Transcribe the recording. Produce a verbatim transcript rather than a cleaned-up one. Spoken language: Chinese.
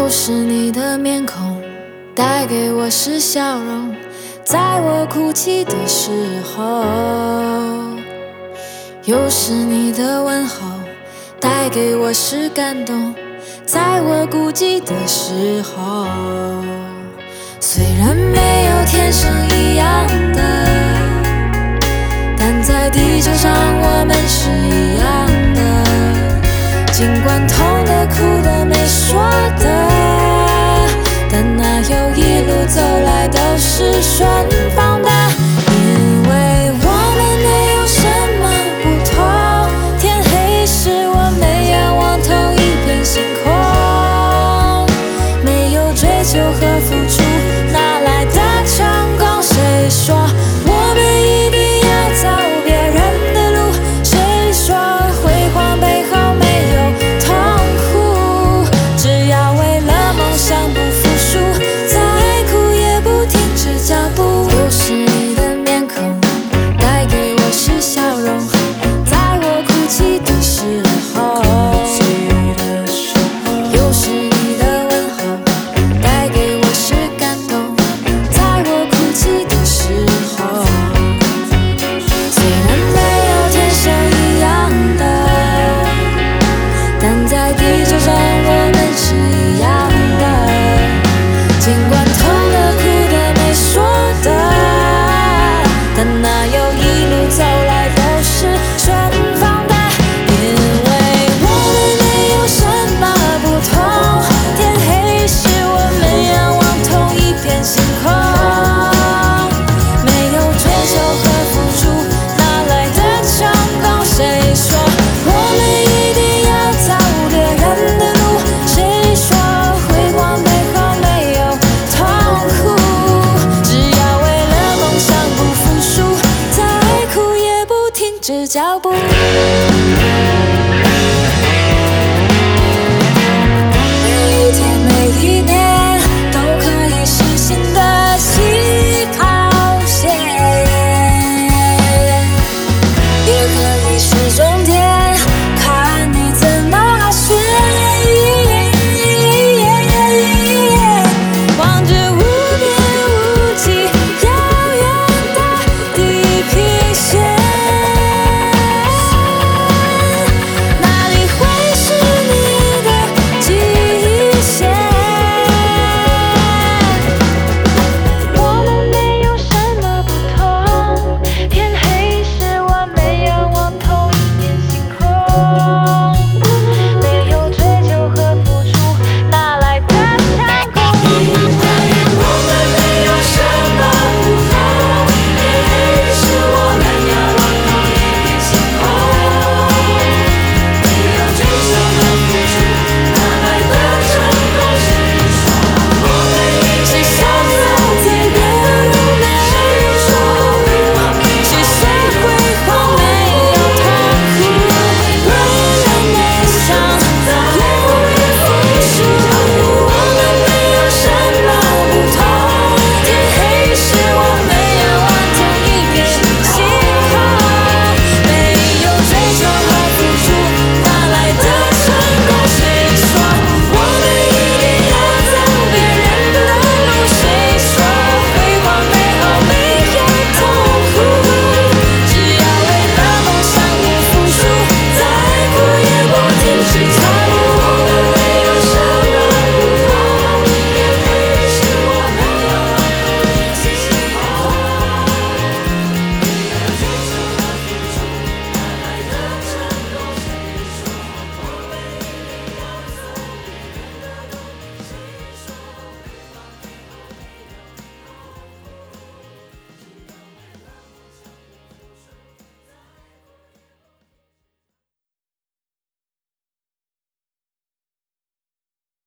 又是你的面孔带给我是笑容，在我哭泣的时候，又是你的问候带给我是感动，在我孤寂的时候。虽然没有天生一样的，但在地球上我们是一样的。尽管痛的、哭的、没说的，但那有一路走来都是顺风的。因为我们没有什么不同，天黑时我们仰望同一片星空。没有追求和付出，哪来的成功？谁说我们一定要走别人的路？谁说辉煌背后没有痛苦？只要为了梦想不服输，再苦也不停止脚步。又是你的面孔带给我是笑容，在我哭泣的时候。又是你的问候带给我是感动，在我哭泣的时候。虽然没有天生一样的，但在地球上我们是一样的。尽管痛的、哭的、没说的，但那有一路走来都是顺风的。因为我们没有什么不同，天黑时我们仰望同一片星空。没有追求和付出，哪来的成功？谁说我们一定要走别人的路？谁说辉煌背后没有痛苦？只要为了梦想不服输，再苦也不停止脚步。每一天每一年都可以是新的起跑线，也可以是最